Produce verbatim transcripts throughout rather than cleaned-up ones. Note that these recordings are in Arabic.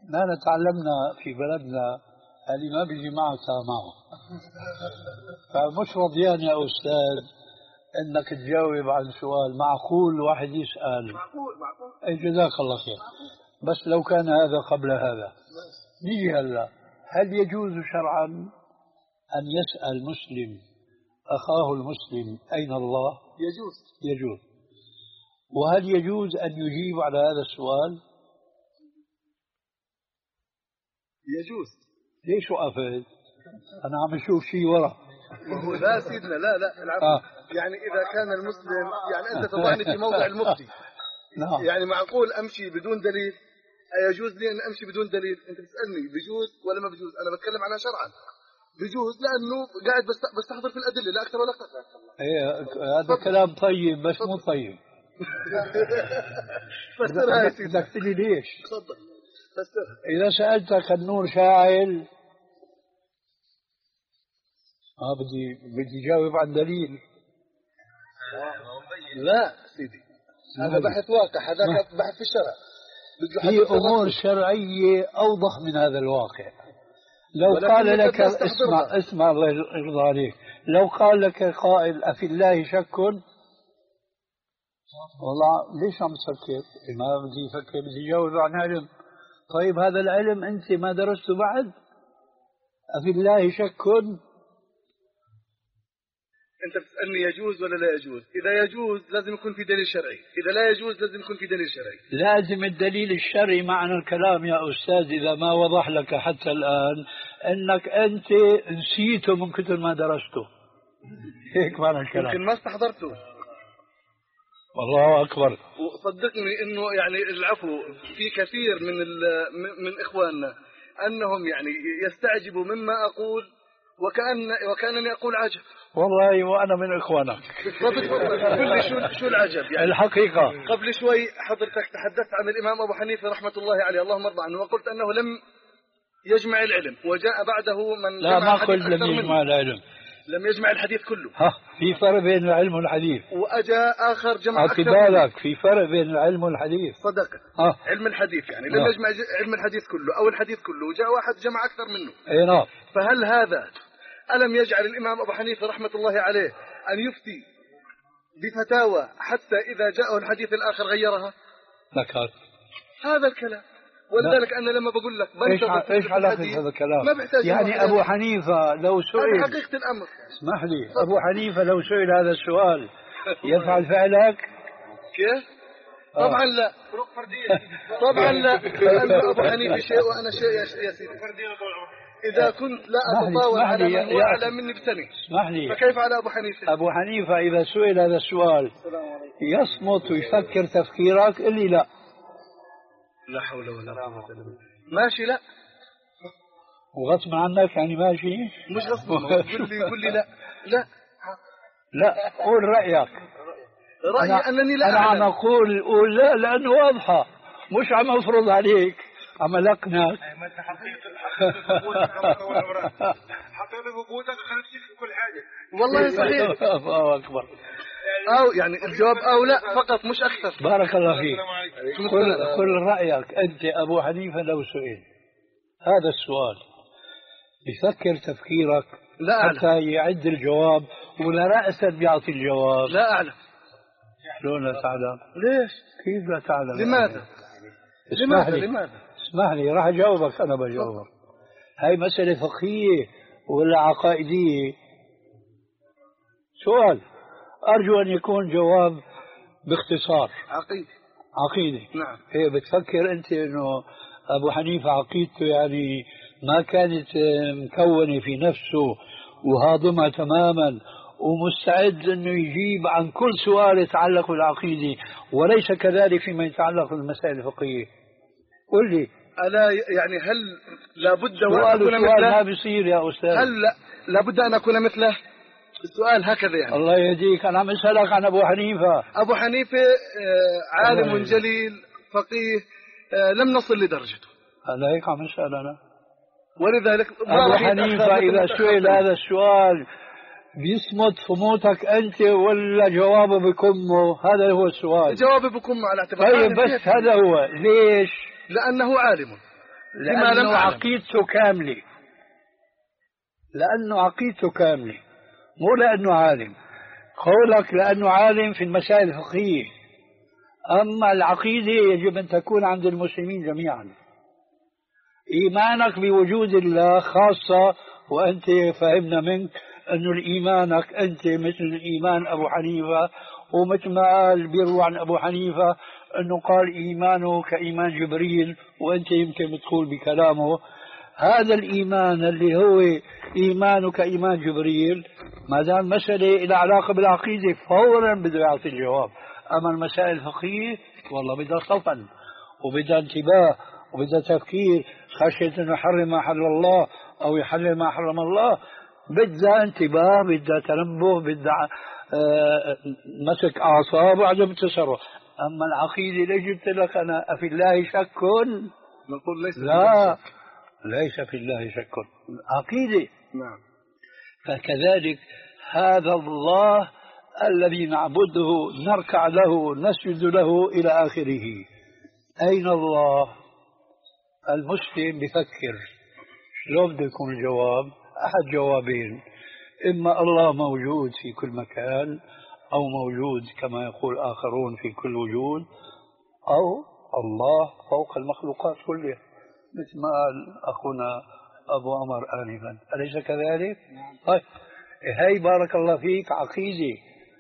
نحن تعلمنا في بلدنا اللي ما بيجي معه معه. فمش رضيان يا أستاذ انك تجاوب عن سؤال معقول واحد يسأل. معقول معقول. اي جزاك الله خير. بس لو كان هذا قبل هذا نيجي هلا، هل يجوز شرعا ان يسأل مسلم اخاه المسلم اين الله؟ يجوز. يجوز. وهل يجوز ان يجيب على هذا السؤال؟ يجوز. ليش وقفت؟ انا عم اشوف شيء ورا. وهو لا سيدنا لا لا العفو. آه. يعني إذا كان المسلم، يعني أنت تضعني في موضع المفتي. نعم. يعني معقول أمشي بدون دليل؟ أيجوز لي أن أمشي بدون دليل؟ أنت بتسألني بجوز ولا ما بجوز؟ أنا بتكلم عنها شرعا. بجوز لأنه قاعد بستحضر في الأدلة لا أكثر ولا أقل. إيه هذا كلام طيب بس مو طيب. فسرها يا سيدي. بدك تقول لي ليش؟ تفضل فسر. إذا سألتك النور شاعل اه بدي بدي جاوب عن دليل. لا سيدي هذا بحث واقع، هذاك بحث في الشرع. في امور شرعيه اوضح من هذا الواقع. لو قال لك اسمع اسمع الله يرضى عليك، لو قال لك قائل افي الله شك، والله ليش عم تفكر؟ ما بدي افكر، بدي جاوب عن علم. طيب هذا العلم انت ما درسته بعد؟ افي الله شك؟ أنت بتسألني يجوز ولا لا يجوز؟ إذا يجوز لازم يكون في دليل شرعي، إذا لا يجوز لازم يكون في دليل شرعي. لازم الدليل الشرعي معنى الكلام يا أستاذ، إذا ما وضح لك حتى الآن أنك أنت نسيته من كثر ما درسته. هيك معنى الكلام. يمكن ما استحضرته. والله أكبر. وصدقني إنه يعني العفو في كثير من من إخواننا أنهم يعني يستعجبوا مما أقول وكأن وكأنني أقول عجب. والله وأنا من إخوانك. قل لي شو شو العجب يعني؟ الحقيقة قبل شوي حضرتك تحدثت عن الإمام أبو حنيفة رحمة الله عليه اللهم ارضى عنه، وقلت أنه لم يجمع العلم وجاء بعده من لا ما قلت لم يجمع العلم، لم يجمع الحديث كله. ها في فرق بين العلم والحديث. وأجا آخر جمع أكثر. بالك في فرق بين العلم والحديث. صدق. ها. علم الحديث يعني لم يجمع علم الحديث كله أو الحديث كله، وجاء واحد جمع أكثر منه. أي نعم. فهل هذا ألم يجعل الإمام أبو حنيفة رحمة الله عليه أن يفتي بفتاوى حتى إذا جاءه الحديث الآخر غيرها؟ ذكرت هذا الكلام. ولذلك أنا لما بقول لك إيش إيش علاقة هذا الكلام؟ يعني أبو حنيفة لو سئل، هذا حقيقة الأمر. اسمح لي، أبو حنيفة لو سئل هذا السؤال يفعل فعلك؟ كيف؟ طبعا لا. طبعا لا. لأن أبو حنيفة شيء وأنا شيء يا سيدي. إذا كنت لا أتطاول على من هو أعلى مني بسنة، اسمح لي، فكيف على أبو حنيفة؟ أبو حنيفة إذا سئل هذا السؤال يصمت ويفكر تفكيرك اللي لا. لا حول ولا قوة إلا بالله. ماشي لا. وغصب عنك يعني ماشي؟ مش غصب. قل لي قل لي لا لا لا قول رأيك. رأيي أنا أنني لا أنا عم أقول قول لا لأنه واضحة، مش عم أفرض عليك، عم ألقنك. حقيقة وجودك خلت في كل حاجة. والله صحيح. الله أكبر. أو يعني الجواب أو لا فقط مش أكثر. بارك الله فيك. قل قل رأيك أنت. أبو حنيفة لو سئل هذا السؤال يفكر تفكيرك لا أعلم. حتى يعد الجواب ولا رأسا بيعطي الجواب؟ لا أعلم. شلون لا تعلم؟ ليش؟ كيف لا تعلم؟ لماذا؟ اسمح لماذا؟ لي. لماذا؟ اسمح لي راح أجاوبك. أنا بجاوبك. هاي مسألة فقهية ولا عقائدية؟ سؤال أرجو أن يكون جواب باختصار. عقيدة. عقيدة. نعم. هي بتفكر أنت إنه أبو حنيفة عقيدته يعني ما كانت مكونة في نفسه وهاضمة تماما ومستعد أنه يجيب عن كل سؤال يتعلق بالعقيدة، وليس كذلك فيما يتعلق بالمسائل الفقهية؟ قل لي. ألا يعني هل لابد أن أكون مثله؟ ما بيصير يا أستاذ. هل لابد أن أكون مثله؟ السؤال هكذا يعني. الله يهديك. أنا عم أسألك عن أبو حنيفة. أبو حنيفة عالم جليل فقيه، لم نصل لدرجته. هذا هيك عم أسأل أنا. ولذلك أبو حنيفة إذا سئل هذا السؤال بيصمت فموتك أنت ولا جوابه بكمه؟ هذا هو السؤال. جوابه بكمه على اعتبار. طيب بس هذا هو. ليش؟ لأنه عالم. لأنه عقيدته كاملة، لأنه عقيدته كاملة، مو لأنه عالم. قولك لأنه عالم في المسائل الفقهية، أما العقيدة يجب أن تكون عند المسلمين جميعا. إيمانك بوجود الله خاصة، وأنت فهمنا منك أنه إيمانك أنت مثل إيمان أبو حنيفة، ومثل ما قال بيروى عن أبو حنيفة أنه قال إيمانه كإيمان جبريل، وأنت يمكن تقول بكلامه هذا الإيمان اللي هو إيمانه كإيمان جبريل، ما دام مسألة إلى علاقة بالعقيدة فورا بده يعطي الجواب. أما المسائل الفقهية والله بدها صفن وبدها انتباه وبدها تفكير، خشية أنه يحرم ما حل الله أو يحلل ما حرم الله، بدها انتباه، بدها تنبه، بدها آه مسك أعصاب وعدم التصرف. أما العقيدة ليش قلت لك أنا أفي الله شك؟ نقول ليس لا، ليس في الله شك، عقيدة. نعم. فكذلك هذا الله الذي نعبده نركع له نسجد له إلى آخره، أين الله؟ المسلم بفكر شلون بده يكون الجواب؟ أحد جوابين، إما الله موجود في كل مكان، أو موجود كما يقول آخرون في كل وجود، أو الله فوق المخلوقات كلها مثل ما قال أخونا أبو عمر آنفا، أليس كذلك؟ طيب هاي بارك الله فيك عقيدة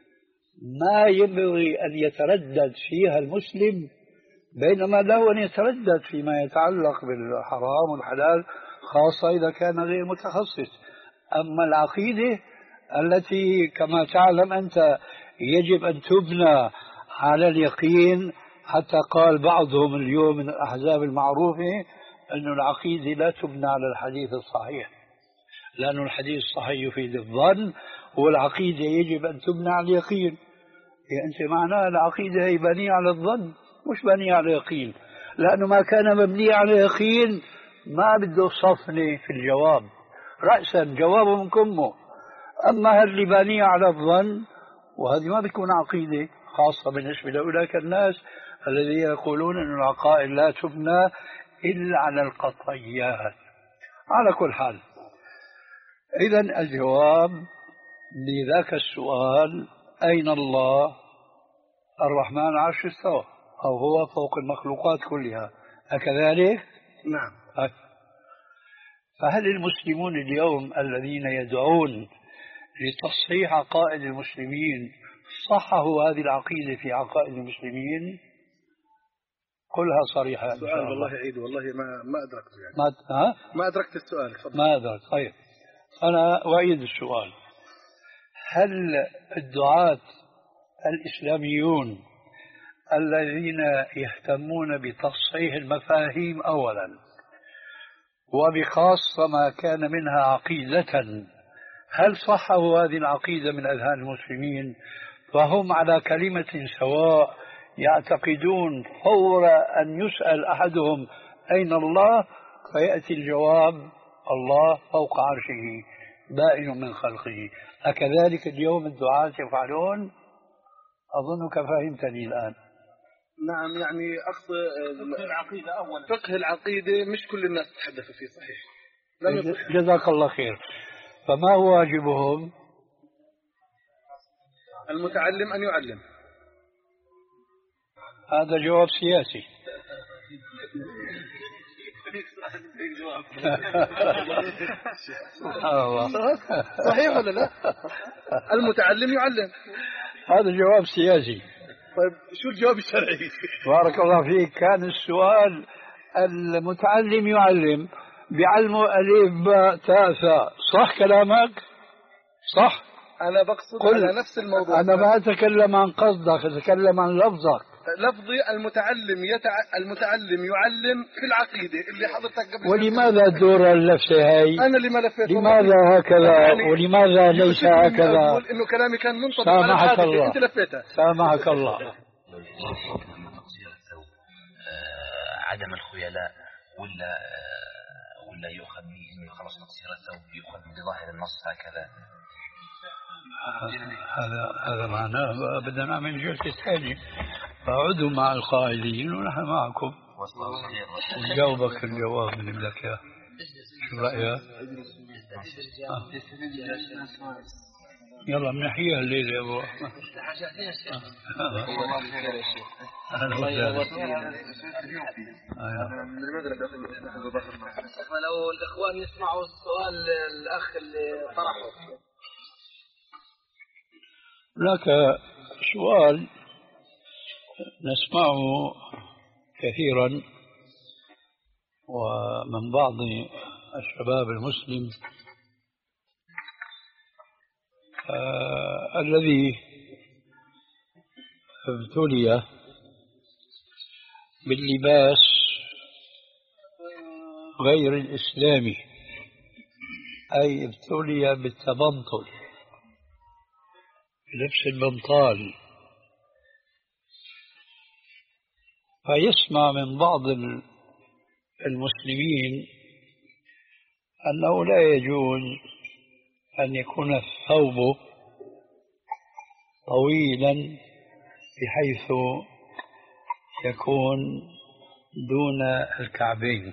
ما ينبغي أن يتردد فيها المسلم، بينما له أن يتردد فيما يتعلق بالحرام والحلال، خاصة إذا كان غير متخصص. أما العقيدة التي كما تعلم أنت يجب أن تبنى على اليقين، حتى قال بعضهم اليوم من الأحزاب المعروفة أن العقيدة لا تبنى على الحديث الصحيح، لأن الحديث الصحيح يفيد الظن، والعقيدة يجب أن تبنى على اليقين. يعني أنت معناها العقيدة هي بنية على الظن مش بنية على اليقين، لأنه ما كان مبني على اليقين ما بده صفنة في الجواب، رأسا جوابه من كمه. أما اللي بنية على الظن وهذه ما بيكون عقيدة، خاصة بالنسبة لأولئك الناس الذين يقولون أن العقائد لا تبنى إلا على القطعيات. على كل حال، إذن الجواب لذاك السؤال أين الله؟ الرحمن عرش استوى، أو هو فوق المخلوقات كلها، أكذلك؟ نعم. فهل المسلمون اليوم الذين يدعون لتصحيح عقائد المسلمين صححوا هذه العقيدة في عقائد المسلمين؟ قلها صريحة. السؤال والله عيد والله ما ما أدركت يعني. ما ها؟ ما أدركت السؤال. فضل. ما أدرك. طيب أنا أعيد السؤال. هل الدعاة الإسلاميون الذين يهتمون بتصحيح المفاهيم أولا وبخاصة ما كان منها عقيدة، هل صحوا هذه العقيدة من أذهان المسلمين فهم على كلمة سواء يعتقدون فور أن يسأل أحدهم أين الله فيأتي الجواب الله فوق عرشه بائن من خلقه؟ أكذلك اليوم الدعاة يفعلون؟ أظنك فهمتني الآن. نعم، يعني أقصد فقه العقيدة أولا. فقه العقيدة مش كل الناس تحدثوا فيه صحيح. جزاك الله خير. فما هو واجبهم؟ المتعلم أن يعلم. هذا جواب سياسي. سبحان الله. صحيح ولا لا؟ المتعلم يعلم. هذا جواب سياسي. طيب شو الجواب الشرعي؟ بارك الله فيك. كان السؤال المتعلم يعلم، بيعلموا ألف باء تاء ثاء، صح كلامك؟ صح؟ أنا بقصد على نفس الموضوع. أنا ما أتكلم عن قصدك، أتكلم عن لفظك. لفظي المتعلم يتع... المتعلم يعلم في العقيدة اللي حضرتك قبل. ولماذا دور اللفة هاي؟ أنا اللي ما لفيت. لماذا هكذا يعني ولماذا ليس هكذا؟ أقول إنه كلامي كان منطبق على الحادثة، أنت لفيتها. سامحك الله. عدم الخيلاء ولا ولا يؤخذ به انه خلص تقصير الثوب يؤخذ بظاهر النص هكذا؟ هذا هذا معناه بدنا نعمل جلسة ثانية، فاقعدوا مع القائلين ونحن معكم. وجاوبك الجواب من لك يا شو رأيك؟ آه. يلا منحيها الليلة يا أبو أحمد. أهلا وسهلا. لو الإخوان يسمعوا السؤال الأخ اللي طرحه. هناك سؤال نسمعه كثيرا ومن بعض الشباب المسلم آه الذي ابتلي باللباس غير الإسلامي، أي ابتلي بالتبنطل، لبس البنطال، فيسمع من بعض المسلمين أنه لا يجوز أن يكون الثوب طويلا بحيث يكون دون الكعبين،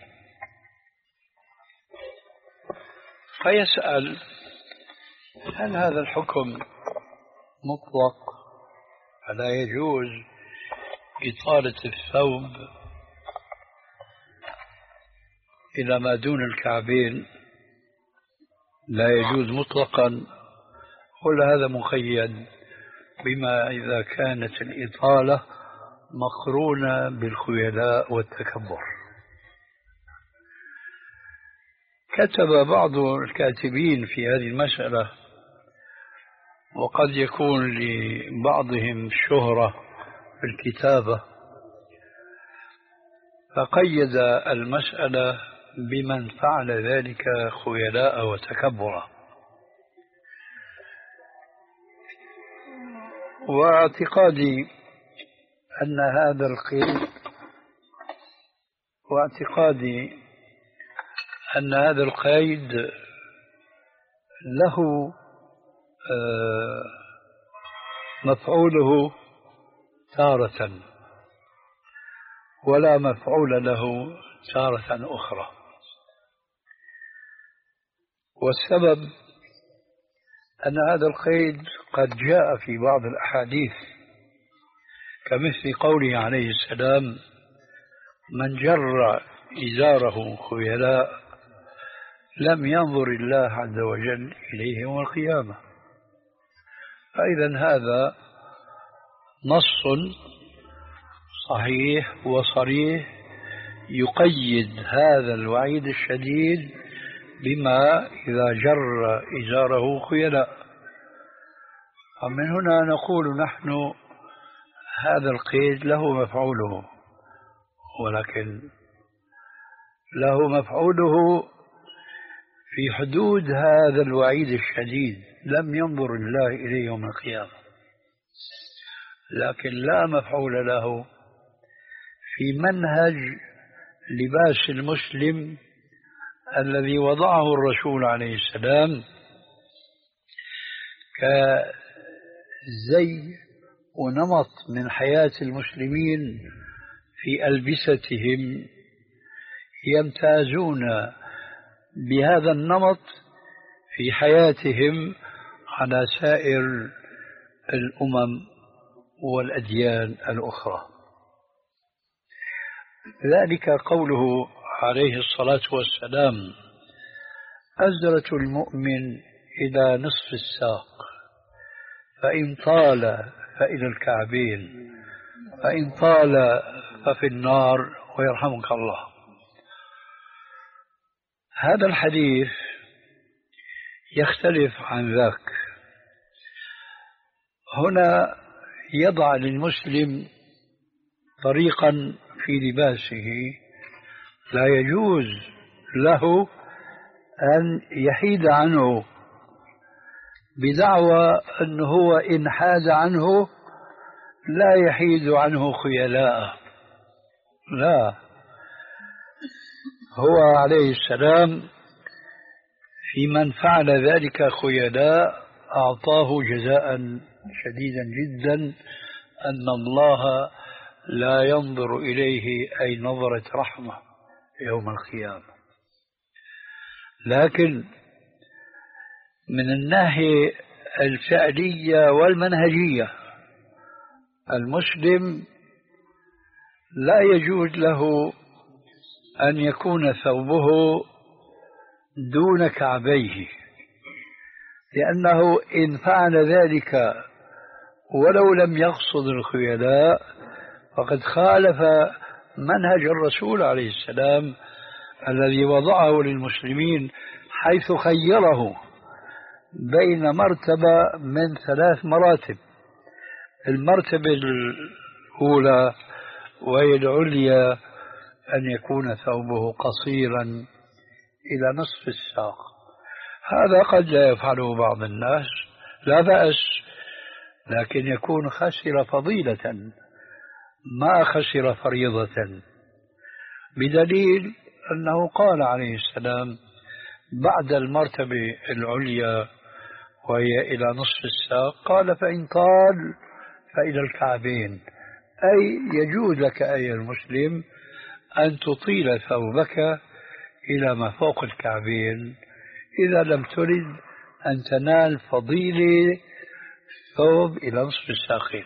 فيسأل هل هذا الحكم مطلق فلا يجوز إطالة الثوب إلى ما دون الكعبين لا يجوز مطلقا، ولا هذا مقيد بما إذا كانت الإطالة مقرونة بالخيلاء والتكبر؟ كتب بعض الكاتبين في هذه المسألة، وقد يكون لبعضهم شهرة في الكتابة، فقيد المسألة بمن فعل ذلك خيلاء وتكبرا. واعتقادي أن هذا القيد واعتقادي أن هذا القيد له مفعوله تارة ولا مفعول له تارة أخرى، والسبب أن هذا القيد قد جاء في بعض الأحاديث كمثل قوله عليه السلام: من جر إزاره خيلاء لم ينظر الله عز وجل إليه يوم القيامة. فإذا هذا نص صحيح وصريح يقيد هذا الوعيد الشديد بما إذا جر إزاره خيلاء. ومن هنا نقول نحن هذا القيد له مفعوله، ولكن له مفعوله في حدود هذا الوعيد الشديد، لم ينظر الله إليه يوم القيامة، لكن لا مفعول له في منهج لباس المسلم الذي وضعه الرسول عليه السلام كزي ونمط من حياة المسلمين في ألبستهم، يمتازون بهذا النمط في حياتهم على سائر الأمم والأديان الأخرى. ذلك قوله عليه الصلاة والسلام: أزرة المؤمن إلى نصف الساق، فإن طال فإلى الكعبين، فإن طال ففي النار ويرحمك الله. هذا الحديث يختلف عن ذاك. هنا يضع للمسلم طريقا في لباسه لا يجوز له أن يحيد عنه بدعوى أنه هو إن حاد عنه لا يحيد عنه خيلاء، لا، هو عليه السلام في من فعل ذلك خيلاء أعطاه جزاء شديدا جدا، أن الله لا ينظر إليه أي نظرة رحمة يوم القيامة. لكن من الناحية الفعلية والمنهجية المسلم لا يجوز له أن يكون ثوبه دون كعبيه، لأنه إن فعل ذلك ولو لم يقصد الخيلاء فقد خالف منهج الرسول عليه السلام الذي وضعه للمسلمين، حيث خيره بين مرتبة من ثلاث مراتب. المرتبة الأولى وهي العليا أن يكون ثوبه قصيرا إلى نصف الساق، هذا قد لا يفعله بعض الناس، لا بأس، لكن يكون خسر فضيلة ما خسر فريضة، بدليل أنه قال عليه السلام بعد المرتبة العليا وهي إلى نصف الساق قال فإن طال فإلى الكعبين، أي يجوز لك أيها المسلم أن تطيل ثوبك إلى ما فوق الكعبين إذا لم ترد أن تنال فضيلة ثوب إلى نصف الساقين.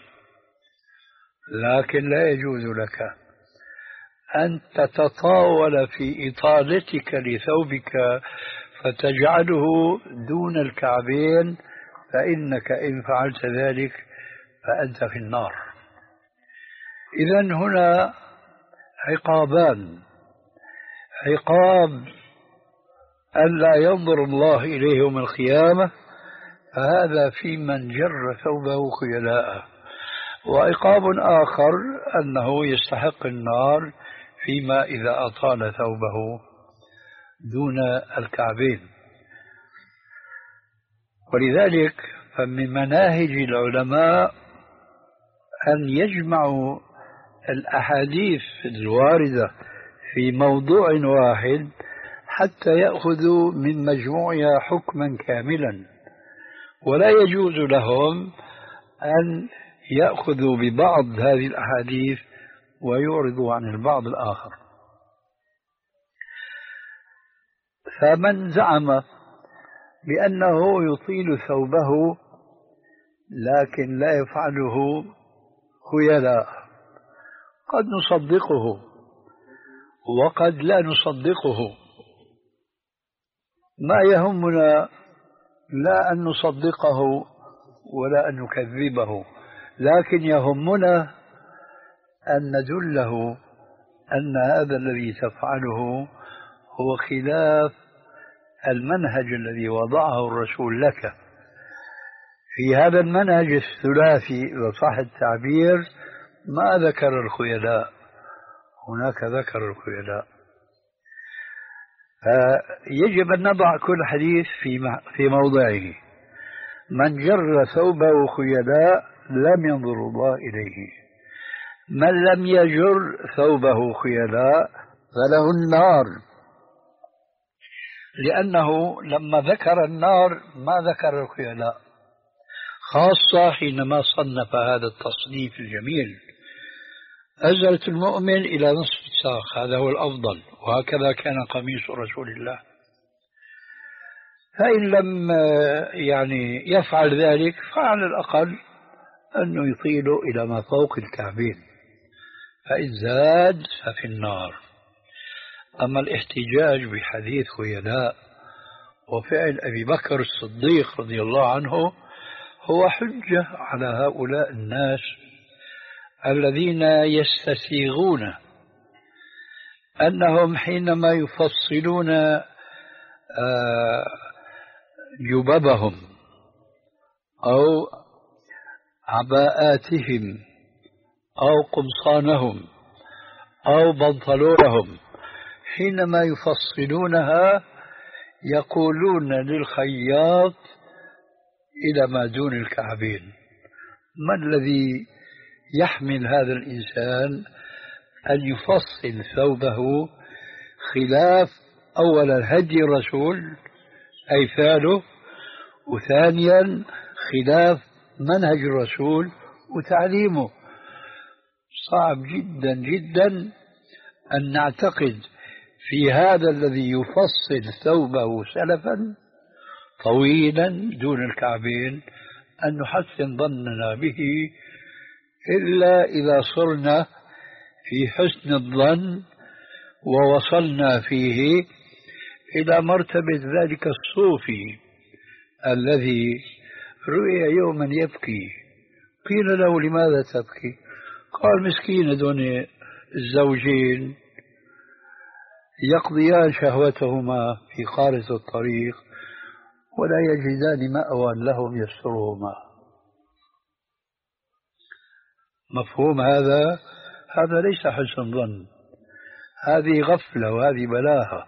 لكن لا يجوز لك أن تتطاول في إطالتك لثوبك فتجعله دون الكعبين، فإنك إن فعلت ذلك فأنت في النار. إذن هنا عقابان: عقاب ألا ينظر الله إليه يوم القيامة، فهذا في من جر ثوبه خيلاء، وعقاب آخر أنه يستحق النار فيما إذا أطال ثوبه دون الكعبين. ولذلك فمن مناهج العلماء أن يجمعوا الأحاديث الواردة في موضوع واحد حتى يأخذوا من مجموعها حكما كاملا، ولا يجوز لهم أن يأخذوا ببعض هذه الأحاديث ويعرضوا عن البعض الآخر. فمن زعم بأنه يطيل ثوبه لكن لا يفعله خيلاء قد نصدقه وقد لا نصدقه، ما يهمنا لا أن نصدقه ولا أن نكذبه، لكن يهمنا أن ندله أن هذا الذي تفعله هو خلاف المنهج الذي وضعه الرسول لك. في هذا المنهج الثلاثي وصح التعبير ما ذكر الخيلاء، هناك ذكر الخيلاء. فيجب أن نضع كل حديث في في موضعه. من جر ثوبه خيلاء لم ينظر الله إليه، من لم يجر ثوبه خيلاء فله النار، لأنه لما ذكر النار ما ذكر الخيلاء، خاصة حينما صنف هذا التصنيف الجميل: أزلت المؤمن إلى نصف الساق، هذا هو الأفضل، وهكذا كان قميص رسول الله. فإن لم يعني يفعل ذلك فعلى الأقل أنه يطيل إلى ما فوق الكعبين، فإن زاد ففي النار. أما الاحتجاج بحديث خيلاء وفعل أبي بكر الصديق رضي الله عنه هو حجة على هؤلاء الناس الذين يستسيغون أنهم حينما يفصلون جببهم أو عباءاتهم أو قمصانهم أو بنطلونهم، حينما يفصلونها يقولون للخياط إلى ما دون الكعبين. ما الذي يحمل هذا الإنسان أن يفصل ثوبه خلاف أولا هدي الرسول أي فعله، وثانيا خلاف منهج الرسول وتعليمه؟ صعب جدا جدا أن نعتقد في هذا الذي يفصل ثوبه سلفا طويلا دون الكعبين أن نحسن ظننا به إلا إذا صرنا في حسن الظن ووصلنا فيه إلى مرتبة ذلك الصوفي الذي رؤي يوما يبكي. قيل له لماذا تبكي؟ قال مسكين دون الزوجين يقضيان شهوتهما في خارج الطريق ولا يجدان مأوى لهم يسترهما. مفهوم هذا؟ هذا ليس حسن ظن، هذه غفلة وهذه بلاهة.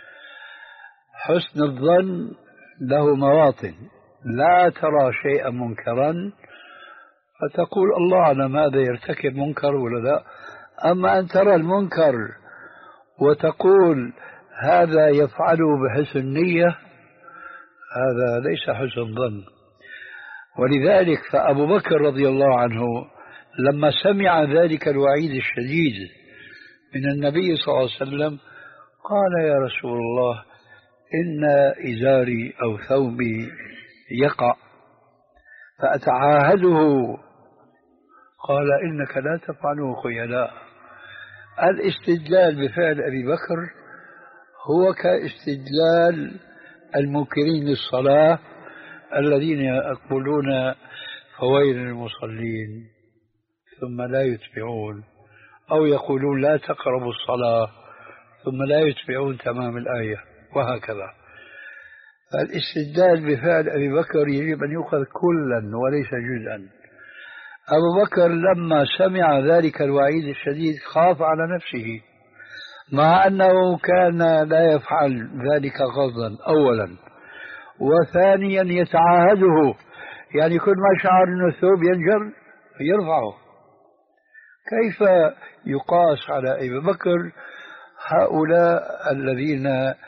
حسن الظن له مواطن، لا ترى شيئا منكرا فتقول الله أعلم هذا يرتكب منكر ولا لا، أما أن ترى المنكر وتقول هذا يفعله بحسن نية هذا ليس حسن ظن. ولذلك فأبو بكر رضي الله عنه لما سمع ذلك الوعيد الشديد من النبي صلى الله عليه وسلم قال يا رسول الله إن إزاري أو ثوبي يقع فأتعاهده. قال إنك لا تفعله خيلاء. الاستدلال بفعل أبي بكر هو كاستدلال المنكرين للصلاة الذين يقولون فويل للمصلين ثم لا يتبعون، أو يقولون لا تقربوا الصلاة ثم لا يتبعون تمام الآية، وهكذا. فالاستدلال بفعل أبي بكر يجب أن يؤخذ كلا وليس جزءا. أبو بكر لما سمع ذلك الوعيد الشديد خاف على نفسه، مع أنه كان لا يفعل ذلك غضا أولا، وثانيا يتعاهده، يعني كل ما شعر أن الثوب ينجر يرفعه. كيف يقاس على أبي بكر هؤلاء الذين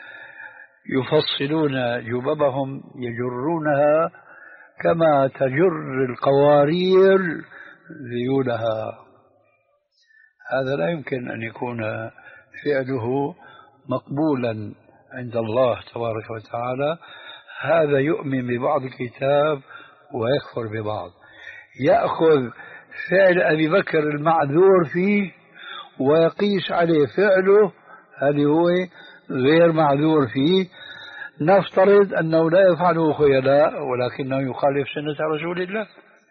يفصلون جببهم يجرونها كما تجر القوارير ذيولها؟ هذا لا يمكن أن يكون فعله مقبولا عند الله تبارك وتعالى. هذا يؤمن ببعض الكتاب ويكفر ببعض، يأخذ فعل أبي بكر المعذور فيه ويقيس عليه فعله هذا هو غير معذور فيه. نفترض أنه لا يفعله خيلاء ولكنه يخالف سنة رسول الله،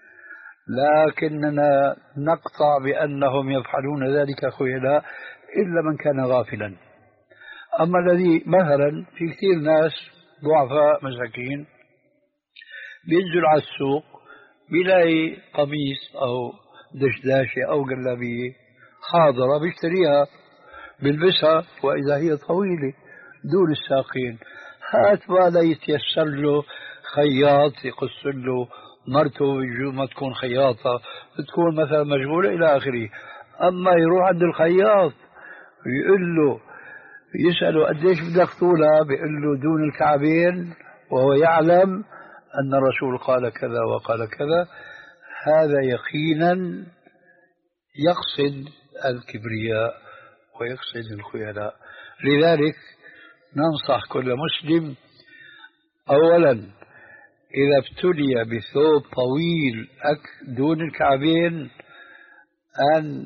لكننا نقطع بأنهم يفعلون ذلك خيلاء إلا من كان غافلا. أما الذي مثلا في كثير ناس ضعفاء مساكين بينزل على السوق بيلاقي قميص أو دشداشة أو جلابية حاضرة بيشتريها بيلبسها وإذا هي طويلة دون الساقين، هات ما يتيسر له خياط يقص له مرته ما تكون خياطة تكون مثلا مشغولة إلى آخره. أما يروح عند الخياط ويقول له يسأله قديش بدك طولها بيقول له دون الكعبين وهو يعلم أن الرسول قال كذا وقال كذا، هذا يقينا يقصد الكبرياء ويقصد الخيلاء. لذلك ننصح كل مسلم أولا إذا ابتلي بثوب طويل دون الكعبين أن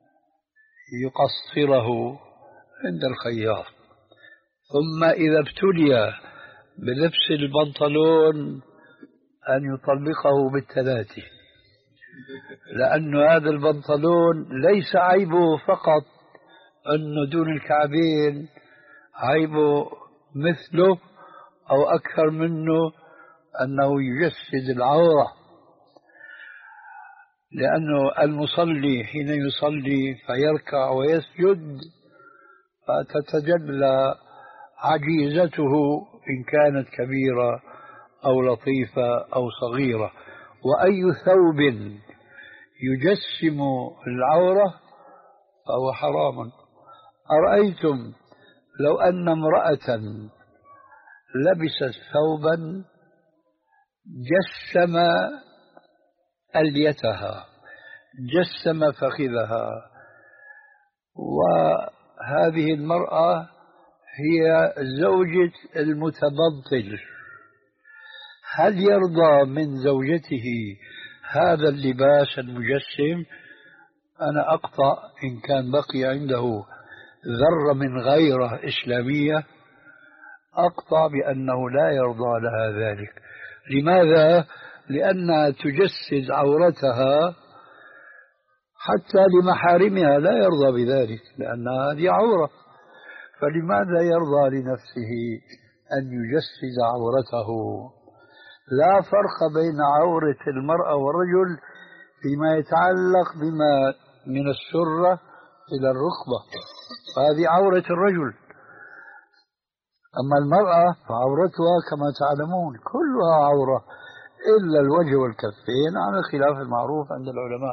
يقصره عند الخياط، ثم إذا ابتلي بلبس البنطلون أن يطلقه بالثلاثة، لأن هذا البنطلون ليس عيبه فقط أنه دون الكعبين، عيبه مثله أو أكثر منه أنه يجسد العورة، لأنه المصلي حين يصلي فيركع ويسجد فتتجلى عجيزته إن كانت كبيرة أو لطيفة أو صغيرة. وأي ثوب يجسم العورة فهو حرام. أرأيتم لو أن امرأة لبست ثوبا جسم أليتها جسم فخذها. وهذه المرأة هي زوجة المتبطل، هل يرضى من زوجته هذا اللباس المجسم؟ أنا أقطع إن كان بقي عنده ذرة من غيرة إسلامية، أقطع بأنه لا يرضى لها ذلك. لماذا؟ لأنها تجسد عورتها حتى لمحارمها، لا يرضى بذلك لأن هذه عورة. فلماذا يرضى لنفسه أن يجسد عورته؟ لا فرق بين عورة المرأة والرجل فيما يتعلق بما من السرة إلى الركبة، هذه عورة الرجل. أما المرأة فعورتها كما تعلمون كلها عورة إلا الوجه والكفين على الخلاف المعروف عند العلماء.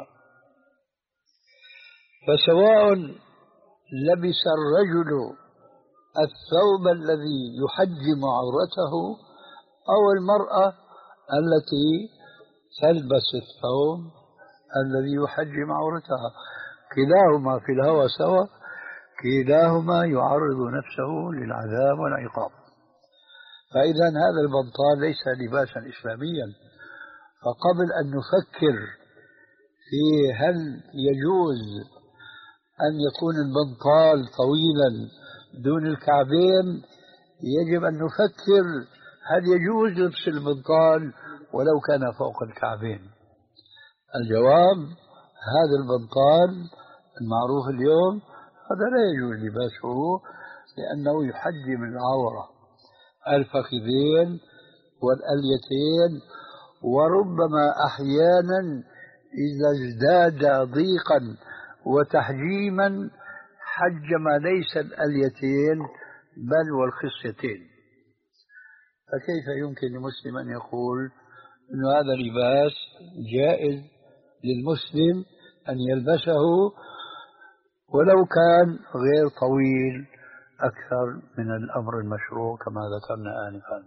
فسواء لبس الرجل الثوب الذي يحجم عورته أو المرأة التي تلبس الثوب الذي يحجم عورتها، كلاهما في الهوى سوا، كلاهما يعرض نفسه للعذاب والعقاب. فإذا هذا البنطال ليس لباسا إسلاميا. فقبل أن نفكر في هل يجوز أن يكون البنطال طويلا دون الكعبين، يجب أن نفكر هل يجوز لبس البنطال ولو كان فوق الكعبين. الجواب: هذا البنطال المعروف اليوم هذا لا يجوز لباسه لأنه يحجم العورة، الفخذين والأليتين، وربما أحيانا إذا ازداد ضيقا وتحجيما حجم ليس الأليتين بل والخصيتين. فكيف يمكن لمسلم أن يقول أن هذا لباس جائز للمسلم أن يلبسه ولو كان غير طويل أكثر من الأمر المشروع كما ذكرنا آنفا؟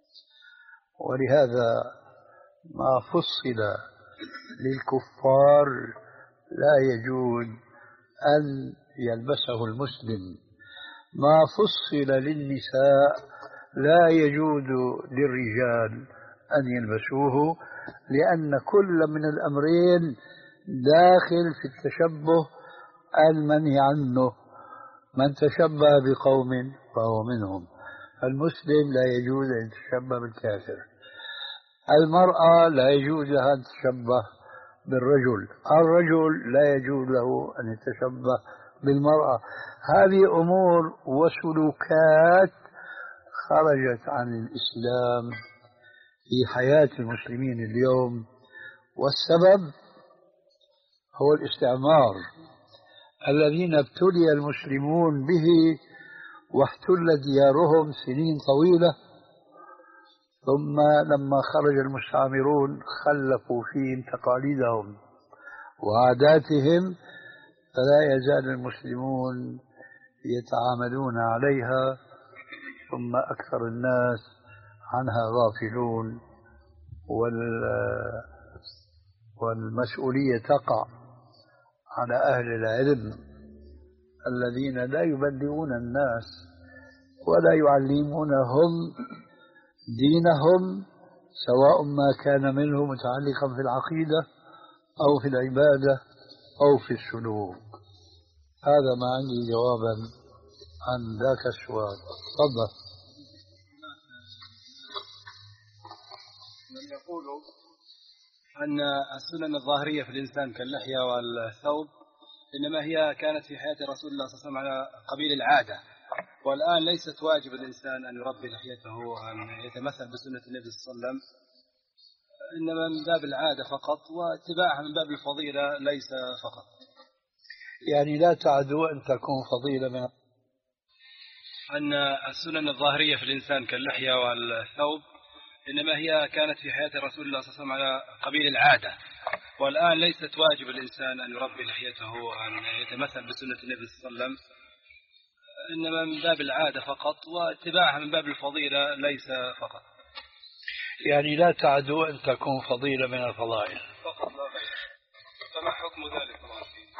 ولهذا ما فصل للكفار لا يجوز أن يلبسه المسلم، ما فصل للنساء لا يجوز للرجال أن يلبسوه، لأن كل من الأمرين داخل في التشبه المنهي عنه. من تشبه بقوم فهو منهم. المسلم لا يجوز أن يتشبه بالكافر، المرأة لا يجوز لها أن تتشبه بالرجل، الرجل لا يجوز له أن يتشبه بالمرأة. هذه أمور وسلوكات خرجت عن الإسلام في حياة المسلمين اليوم، والسبب هو الاستعمار الذين ابتلي المسلمون به واحتل ديارهم سنين طويلة، ثم لما خرج المستعمرون خلفوا فيهم تقاليدهم وعاداتهم، فلا يزال المسلمون يتعاملون عليها، ثم أكثر الناس عنها غافلون، والمسؤولية تقع على أهل العلم الذين لا يبلغون الناس ولا يعلمونهم دينهم، سواء ما كان منه متعلقا في العقيدة أو في العبادة أو في السلوك. هذا ما عندي جوابا عن ذاك السؤال. تفضل. من يقول أن السنن الظاهرية في الإنسان كاللحية والثوب إنما هي كانت في حياة رسول الله صلى الله عليه وسلم على قبيل العادة، والآن ليست واجب الإنسان أن يربي لحيته وأن يتمثل بسنة النبي صلى الله عليه وسلم، إنما من باب العادة فقط، واتباعها من باب الفضيلة ليس فقط. يعني لا تعدو أن تكون فضيلة من أن السنن الظاهرية في الإنسان كاللحية والثوب إنما هي كانت في حياة رسول الله صلى الله عليه وسلم على قبيل العادة، والآن ليست واجب الإنسان أن يربي لحيته وأن يتمثل بسنة النبي صلى الله عليه وسلم، إنما من باب العادة فقط، واتباعها من باب الفضيلة ليس فقط. يعني لا تعدو أن تكون فضيلة من الفضائل فقط لا غير. فما حكم حكم ذلك طبعا؟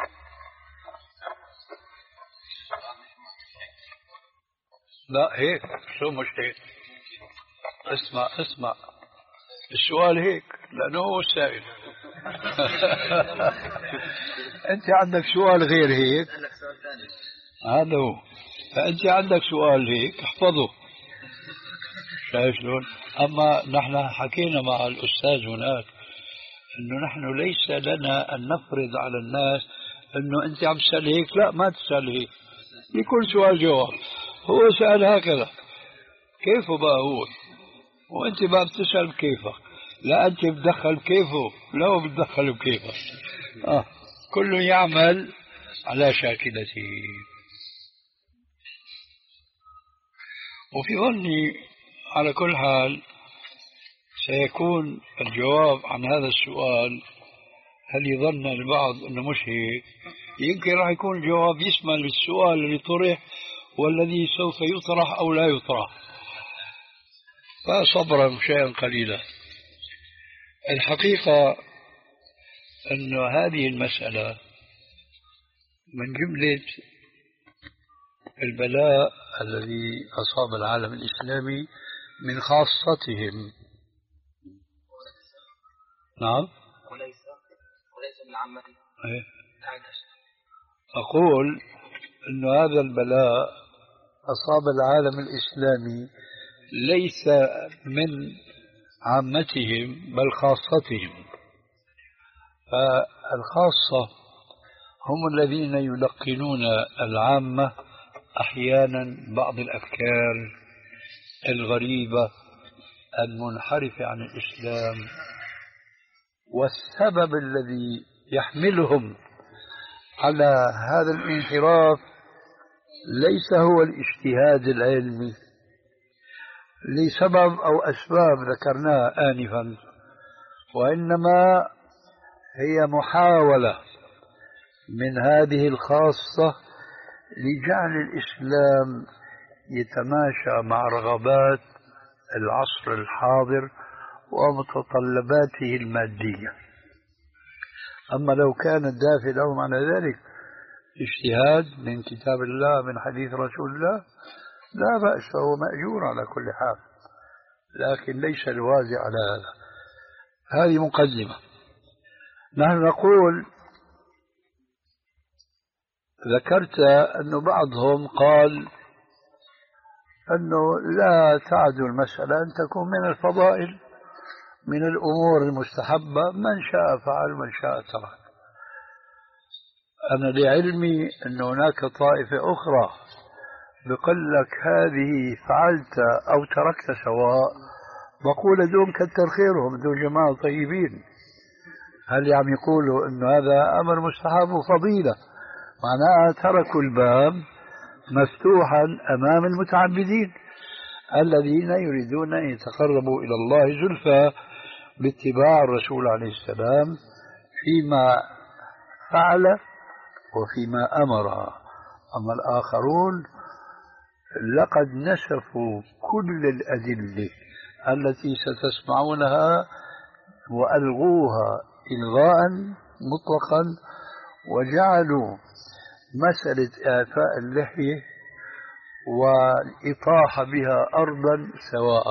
لا هيك شو مش هيك؟ اسمع اسمع السؤال هيك لأنه هو السائل. أنت عندك سؤال غير هيك، هذا هو. فأنت عندك سؤال هيك احفظه، شايف شلون؟ أما نحن حكينا مع الأستاذ هناك إنه نحن ليس لنا أن نفرض على الناس إنه أنت عم تسأل هيك، لا ما تسأل هيك، يكون سؤال جواب. هو سأل هكذا، كيفه بقى هو؟ وأنت بقى بتسأل بكيفك، لا أنت بتدخل بكيفه، لا هو بتدخل بكيفك. آه. كل يعمل على شاكلته. وفي ظني على كل حال سيكون الجواب عن هذا السؤال، هل يظن البعض أنه مش هيك؟ يمكن راح يكون الجواب يشمل السؤال اللي طرح والذي سوف يطرح أو لا يطرح. فصبرا شيئا قليلا. الحقيقة أن هذه المسألة من جملة البلاء الذي أصاب العالم الإسلامي من خاصتهم. نعم وليس وليس من عامته. أقول أن هذا البلاء أصاب العالم الإسلامي ليس من عامتهم بل خاصتهم. فالخاصة هم الذين يلقنون العامة أحيانا بعض الأفكار الغريبة المنحرفة عن الإسلام، والسبب الذي يحملهم على هذا الانحراف ليس هو الاجتهاد العلمي لسبب أو أسباب ذكرناها آنفا، وإنما هي محاولة من هذه الخاصة لجعل الإسلام يتماشى مع رغبات العصر الحاضر ومتطلباته المادية. أما لو كان الدافع لهم على ذلك اجتهاد من كتاب الله من حديث رسول الله لا بأس، فهو مأجور على كل حال، لكن ليس الواجب على هذا. هذه مقدمة. نحن نقول ذكرت أن بعضهم قال أنه لا تعد المسألة أن تكون من الفضائل من الأمور المستحبة، من شاء فعل من شاء ترك. أنا لعلمي أن هناك طائفة أخرى بقول لك هذه فعلت أو تركت سواء، بقول دون كتر خيرهم، دون جماعة طيبين. هل عم يقولوا أن هذا أمر مستحب وفضيلة؟ معناها تركوا الباب مفتوحا أمام المتعبدين الذين يريدون أن يتقربوا إلى الله زلفى باتباع الرسول عليه السلام فيما فعل وفيما أمر. أما الآخرون لقد نسفوا كل الأدلة التي ستسمعونها وألغوها إلغاء مطلقا، وجعلوا مسألة إعفاء اللحية والإطاحة بها أرضا سواء،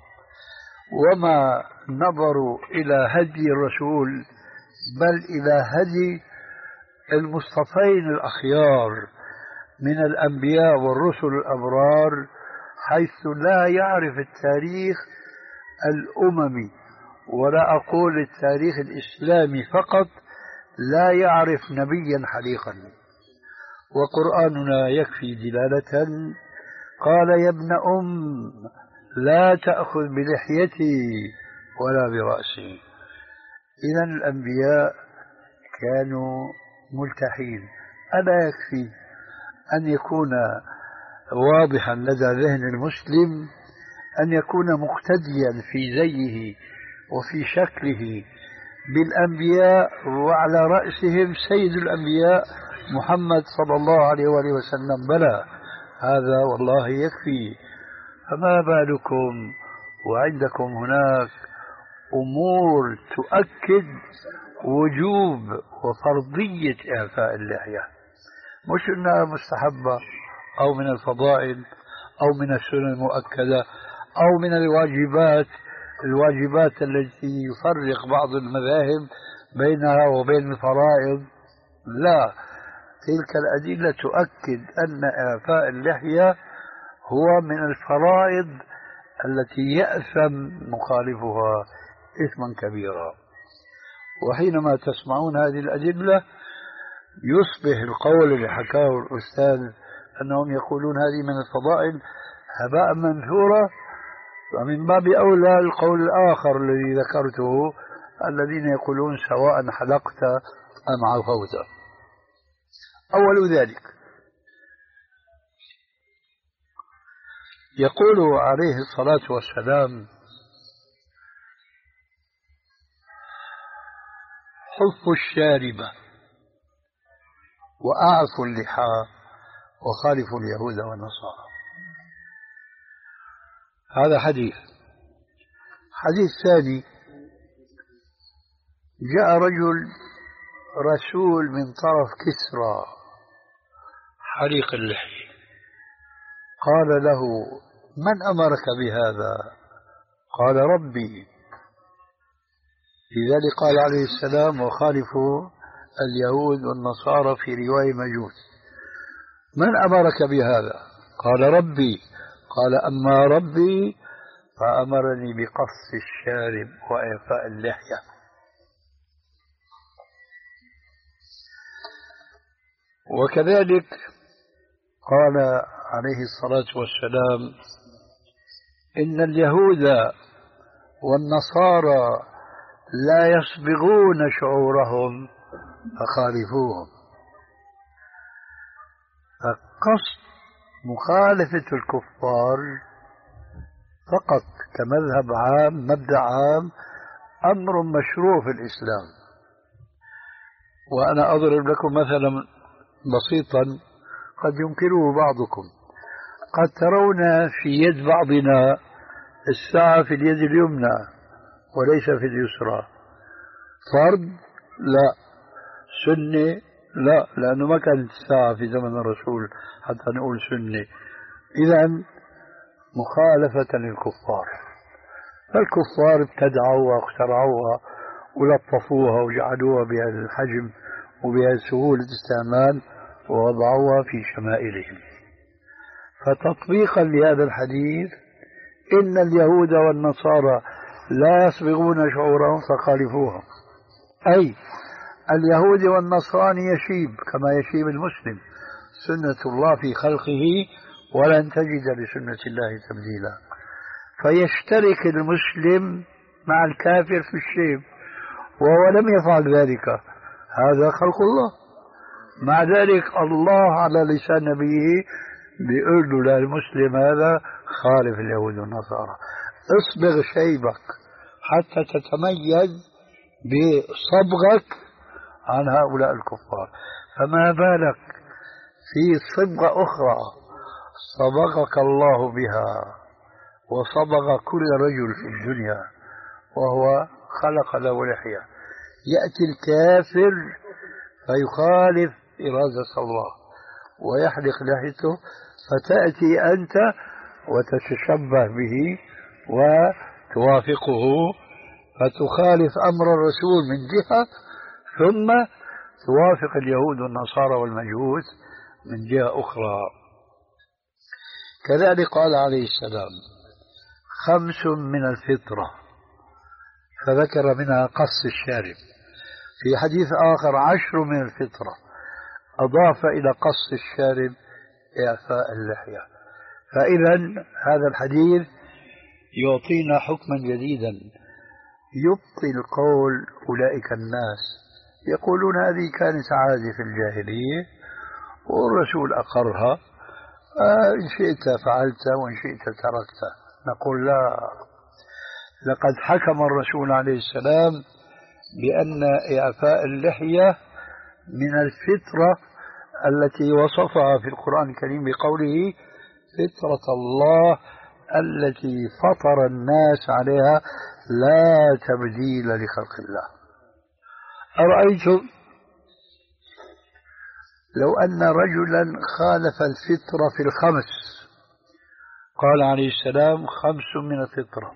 وما نظروا إلى هدي الرسول بل إلى هدي المصطفين الأخيار من الأنبياء والرسل الأبرار، حيث لا يعرف التاريخ الأممي، ولا أقول التاريخ الإسلامي فقط، لا يعرف نبيا حليقا. وقرآننا يكفي دلالة. قال يا ابن أم لا تأخذ بلحيتي ولا برأسي. إذا الأنبياء كانوا ملتحين. ألا يكفي أن يكون واضحا لدى ذهن المسلم أن يكون مقتديا في زيه وفي شكله بالأنبياء، وعلى رأسهم سيد الأنبياء محمد صلى الله عليه وآله وسلم؟ بلى، هذا والله يكفي. فما بالكم وعندكم هناك أمور تؤكد وجوب وفرضية إعفاء اللحية، مش أنها مستحبة أو من الفضائل أو من السنن المؤكدة أو من الواجبات الواجبات التي يفرق بعض المذاهب بينها وبين الفرائض. لا، تلك الأدلة تؤكد أن إعفاء اللحية هو من الفرائض التي يأثم مخالفها إثما كبيرا. وحينما تسمعون هذه الأدلة يصبح القول اللي حكاه الأستاذ أنهم يقولون هذه من الفضائل هباء منثورا، ومن باب أولى القول الآخر الذي ذكرته الذين يقولون سواء حلقت أم عفوت. أول ذلك يقول عليه الصلاة والسلام: حفوا الشاربة وأعفوا اللحى وخالفوا اليهود والنصارى. هذا حديث. حديث ثاني: جاء رجل رسول من طرف كسرى حليق اللحية، قال له: من أمرك بهذا؟ قال: ربي. لذلك قال عليه السلام: وخالفوا اليهود والنصارى، في رواية مجوس. من أمرك بهذا؟ قال: ربي. قال: أما ربي فأمرني بقص الشارب وإعفاء اللحية. وكذلك قال عليه الصلاة والسلام: إن اليهود والنصارى لا يصبغون شعورهم فخالفوهم. فقصد مخالفة الكفار فقط كمذهب عام، مبدأ عام، أمر مشروع في الإسلام. وأنا أضرب لكم مثلا بسيطا قد ينكره بعضكم. قد ترون في يد بعضنا الساعة في اليد اليمنى وليس في اليسرى. فرض؟ لا. سنة؟ لا، لأنه ما كانت الساعة في زمن الرسول حتى نقول سنة. إذن مخالفة للكفار. فالكفار ابتدعوها واخترعوها ولطفوها وجعلوها بهذا الحجم وبهذه سهولة استعمال ووضعوها في شمائلهم. فتطبيقا لهذا الحديث: إن اليهود والنصارى لا يصبغون شعورهم فخالفوهم، أي اليهود والنصراني يشيب كما يشيب المسلم، سنة الله في خلقه ولن تجد لسنة الله تبديلا. فيشترك المسلم مع الكافر في الشيب وهو لم يفعل ذلك، هذا خلق الله. مع ذلك الله على لسان نبيه بيقول له للمسلم هذا: خالف اليهود والنصارى، اصبغ شيبك حتى تتميز بصبغك عن هؤلاء الكفار. فما بالك في صبغة أخرى صبغك الله بها وصبغ كل رجل في الدنيا وهو خلق له لحية. يأتي الكافر فيخالف إرادة الله ويحلق لحيته، فتأتي أنت وتتشبه به وتوافقه، فتخالف أمر الرسول من جهة، ثم توافق اليهود والنصارى والمجوس من جهة أخرى. كذلك قال عليه السلام: خمس من الفطرة، فذكر منها قص الشارب. في حديث آخر: عشر من الفطرة، أضاف إلى قص الشارب إعفاء اللحية. فإذا هذا الحديث يعطينا حكما جديدا يبطل قول أولئك الناس يقولون هذه كانت عادة في الجاهلية والرسول أقرها، آه إن شئت فعلت وإن شئت تركت. نقول لا، لقد حكم الرسول عليه السلام بأن إعفاء اللحية من الفطرة التي وصفها في القرآن الكريم بقوله: فطرة الله التي فطر الناس عليها لا تبديل لخلق الله. أرأيتم لو أن رجلا خالف الفطرة في الخمس، قال عليه السلام خمس من الفطرة: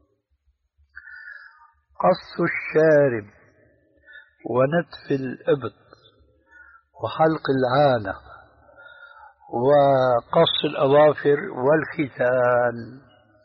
قص الشارب، ونتف الإبط، وحلق العانة، وقص الأظافر، والختان.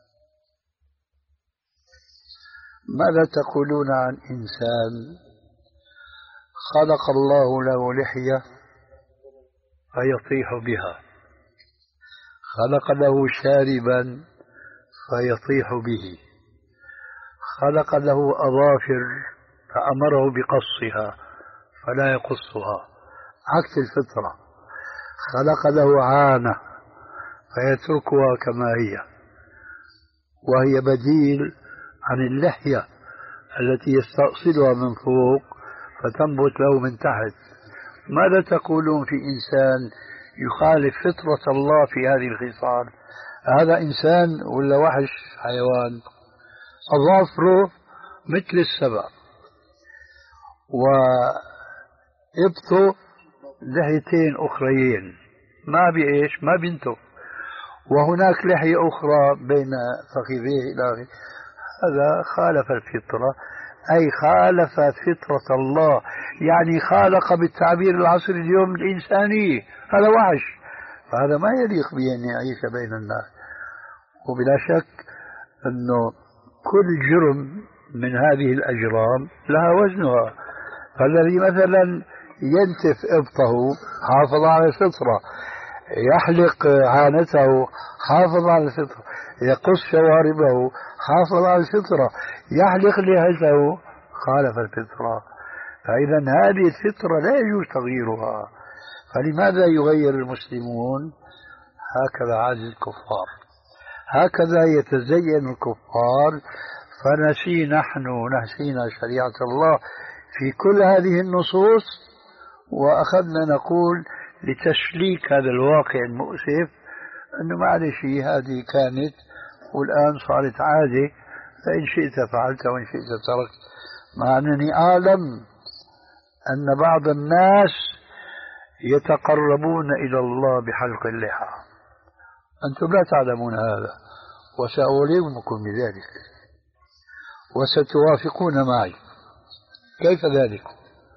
ماذا تقولون عن إنسان خلق الله له لحية فيطيح بها، خلق له شاربا فيطيح به، خلق له أظافر فأمره بقصها فلا يقصها عكس الفطرة، خلق له عانة فيتركها كما هي وهي بديل عن اللحية التي يستأصلها من فوق فتنبت له من تحت. ماذا تقولون في إنسان يخالف فطرة الله في هذه الخصال؟ هذا إنسان ولا وحش حيوان؟ أظافره مثل السبع، وإبطه لحيتين أخريين ما بإيش ما بينتو، وهناك لحية أخرى بين فخذيه إلى آخره. هذا خالف الفطرة، أي خالف فطرة الله، يعني خالق بالتعبير العصري اليوم الإنسانية. هذا وحش، فهذا ما يليق به أن يعيش بين الناس. وبلا شك أنه كل جرم من هذه الأجرام لها وزنها. فالذي مثلا ينتف إبطه حافظ على الفطرة، يحلق عانته حافظ على الفطرة، يقص شواربه حافظ على الفطرة، يحلق لحيته خالف الفطرة. فإذا هذه الفطرة لا يجوز تغييرها. فلماذا يغير المسلمون؟ هكذا عادة الكفار، هكذا يتزين الكفار. فنسي نحن نسينا شريعة الله في كل هذه النصوص، وأخذنا نقول لتسليك هذا الواقع المؤسف أنه معلش هذه كانت والآن صارت عادة، فإن شئت فعلت وإن شئت تركت. مع أنني أعلم أن بعض الناس يتقربون إلى الله بحلق اللحى، أنتم لا تعلمون هذا، وسأعلمكم بذلك وستوافقون معي. كيف ذلك؟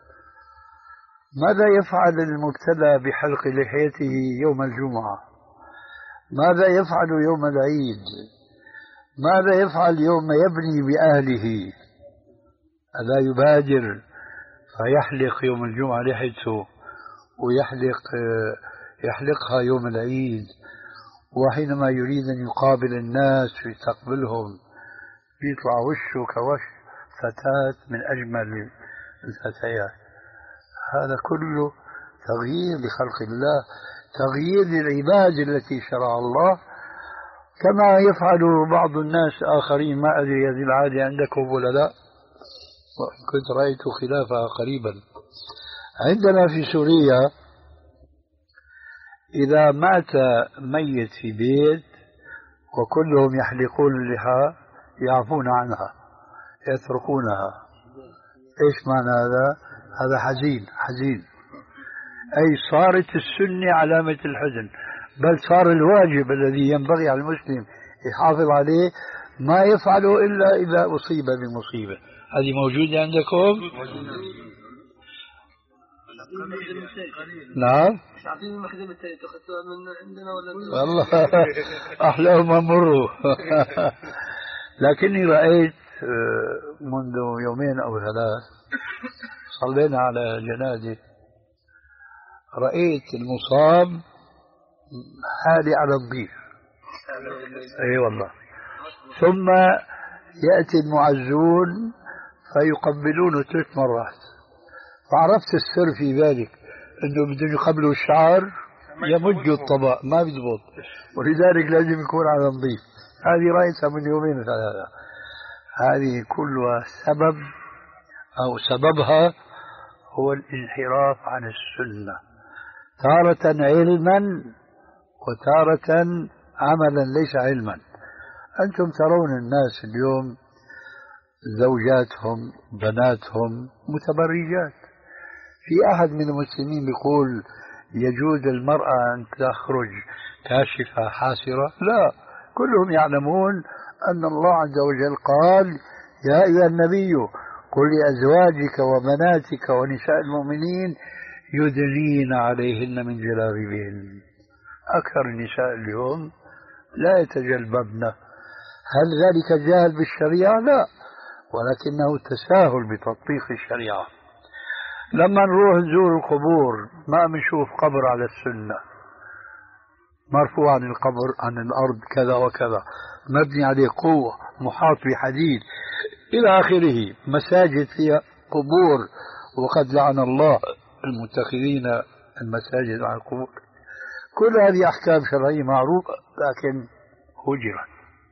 ماذا يفعل المبتلى بحلق لحيته يوم الجمعة؟ ماذا يفعل يوم العيد؟ ماذا يفعل يوم يبني بأهله؟ ألا يبادر فيحلق يوم الجمعة لحيته، ويحلق يحلقها يوم العيد، وحينما يريد أن يقابل الناس ويستقبلهم يطلع وشه كوش فتاة من أجمل الفتيات. هذا كله تغيير لخلق الله، تغيير للعباد التي شرع الله، كما يفعل بعض الناس آخرين. ما أدري هذه العادة عندكم ولا لا، كنت رأيت خلافها قريبا. عندنا في سوريا إذا مات ميت في بيت وكلهم يحلقون اللحى يعفون عنها يتركونها. إيش معنى هذا؟ هذا حزين حزين، أي صارت السنة علامة الحزن، بل صار الواجب الذي ينبغي على المسلم يحافظ عليه ما يفعله إلا إذا أصيب بمصيبة. هذه موجودة عندكم؟ نعم. مش عارفين المخدمة الثانية تأخذتها من عندنا ولا؟ والله أحلاهم مروا. لكني رأيت منذ يومين أو ثلاث صلينا على جنازة، رأيت المصاب حالي على الضيف. أي والله. ثم يأتي المعزون فيقبلونه ثلاث مرات، فعرفت السر في ذلك أنه بدهم يقبلوا الشعر يمجوا الطبق ما بيضبط، ولذلك لازم يكون على نظيف. هذه رأيتها من يومين ثلاثة. هذه كلها سبب أو سببها هو الانحراف عن السنة، تارة علما وتارة عملا ليس علما. أنتم ترون الناس اليوم زوجاتهم بناتهم متبرجات. في أحد من المسلمين بيقول يجوز المرأة أن تخرج كاشفة حاسرة؟ لا، كلهم يعلمون أن الله عز وجل قال يا أيها النبي قل لأزواجك وبناتك ونساء المؤمنين يدنين عليهن من جلابيبهن. أكثر النساء اليوم لا يتجلببن. هل ذلك جاهل بالشريعة؟ لا، ولكنه تساهل بتطبيق الشريعة. لما نروح نزور القبور ما بنشوف قبر على السنة مرفوع عن القبر عن الأرض كذا وكذا، مبني عليه قوة، محاط بحديد إلى آخره. مساجد فيها قبور، وقد لعن الله المتخذين المساجد على القبور. كل هذه أحكام شرعية معروفة، لكن هجرت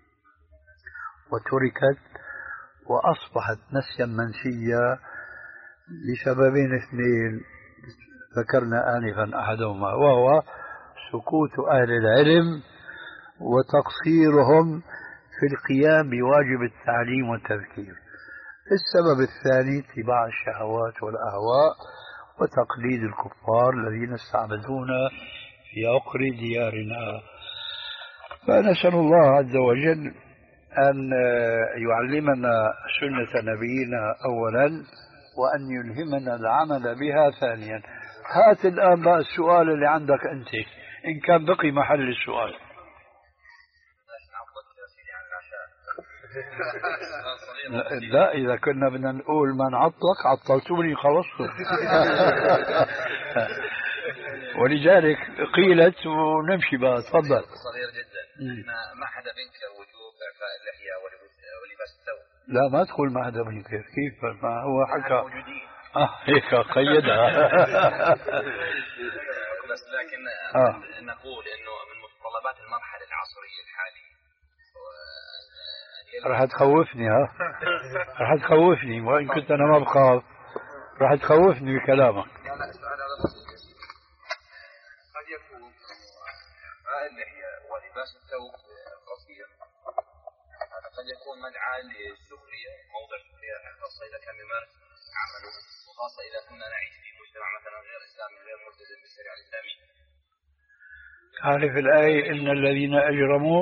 وتركت وأصبحت نسيا منسيا لسببين اثنين ذكرنا آنفا أحدهما، وهو سكوت أهل العلم وتقصيرهم في القيام بواجب التعليم والتذكير. السبب الثاني اتباع الشهوات والأهواء وتقليد الكفار الذين استعبدونا في عقر ديارنا. فنسأل الله عز وجل أن يعلمنا سنة نبينا أولا، وأن يلهمنا العمل بها ثانيا. هات الآن بقى السؤال اللي عندك أنت، إن كان بقي محل السؤال. لا، إذا كنا بدنا نقول ما نعطلك عطلتوني خلصت. ولذلك قيلت ونمشي بقى. تفضل. صغير جدا. ما حدا بينكر وجوب إعفاء اللحية ولباس الثوب. لا، ما تقول ما حدا بينكر. كيف؟ ما هو حكى اه هيك قيدها. بس لكن آه. نقول انه من متطلبات المرحله العصريه الحاليه. راح تخوفني. ها راح تخوفني، وان كنت انا ما بخاف راح تخوفني بكلامك. لا السؤال هذا بسيط. قد يكون إعفاء اللحيه ولباس الثوب القصير هذا قد يكون مدعاة للسخريه، موضع سخريه، خاصه اذا كان بيمارس عمله، وخاصة إذا كنا نعيش في مجتمع مثلا غير إسلامي غير ملتزم بالشريعة الإسلامية. عارف الآية إن الذين أجرموا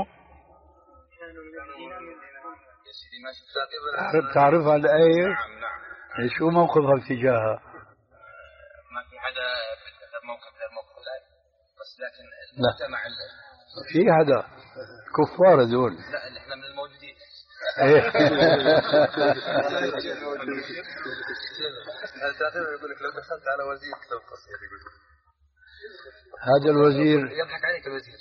تعرفها الآية؟ نعم نعم. شو موقفها تجاهها؟ ما في حدا بيتخذ موقف غير موقف الآية، بس لكن المجتمع في حدا كفار دول. لا، اللي احنا من الموجودين. يقول لك لو دخلت على وزير ثوب قصير هذا الوزير يضحك عليك الوزير.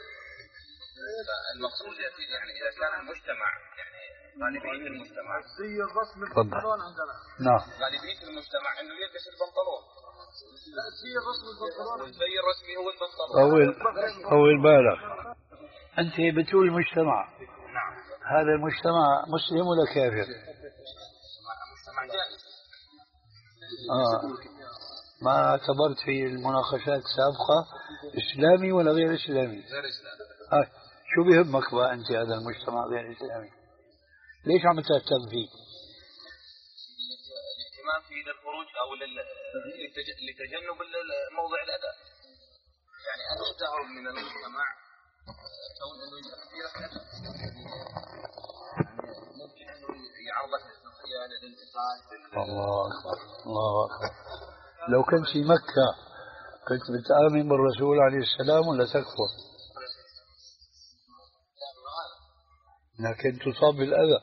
المقصود يعني اذا كان المجتمع يعني غالبيه المجتمع زي الرسم البنطلون عندنا. نعم، غالبيه المجتمع انه يلبس البنطلون. زي الرسم البنطلون والزي الرسمي هو البنطلون. طول طول بالك. انت بتقول المجتمع. نعم. هذا المجتمع مسلم ولا كافر؟ مجتمع جاهز. آه. ما اعتبرت في المناقشات السابقة إسلامي ولا غير إسلامي؟ غير إسلامي. آه. شو بيهمك بقى أنت هذا المجتمع غير إسلامي؟ ليش عم تهتم فيه؟ الاهتمام فيه للخروج أو لتجنب موضع الأذى. يعني أنا أدعو من المجتمع كون إنه يصير أذى. ممكن إنه يعرضك للسخرية للانتقاد. الله أكبر الله أكبر. لو كنت في مكة كنت بتآمن بالرسول عليه السلام ولا تكفر؟ لكن تصاب بالأذى.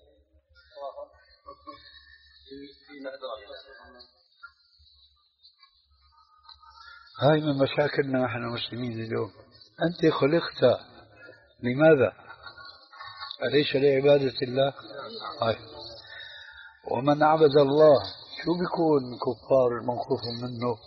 هاي من مشاكلنا نحن المسلمين اليوم. أنت خلقت لماذا؟ أليس لعبادة الله؟ هاي. ومن عبد الله شو بيكون كفار منخوف منه؟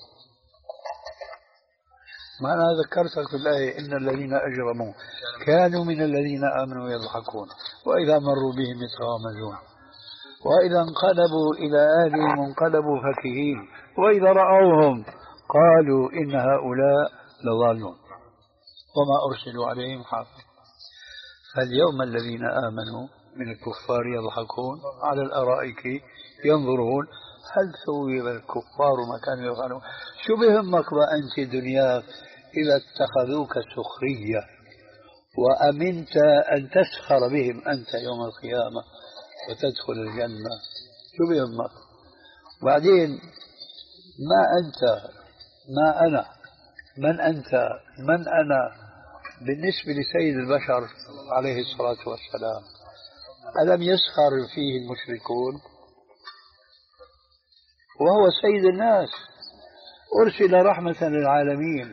ما أنا ذكرتك في الآية إن الذين أجرموا كانوا من الذين آمنوا يضحكون وإذا مروا بهم يتغامزون وإذا انقلبوا إلى أهلهم انقلبوا فكهين وإذا رأوهم قالوا إن هؤلاء لضالون وما أرسلوا عليهم حافظ. فاليوم الذين آمنوا من الكفار يضحكون على الأرائك ينظرون هل ثوب الكفار ما كانوا يفعلون. شو بهمك وأنت دنياك إذا اتخذوك سخرية وأمنت أن تسخر بهم أنت يوم القيامة وتدخل الجنة؟ شو بهمك؟ بعدين ما أنت ما أنا من أنت من أنا بالنسبة لسيد البشر عليه الصلاة والسلام؟ ألم يسخر فيه المشركون وهو سيد الناس أرسل رحمة للعالمين،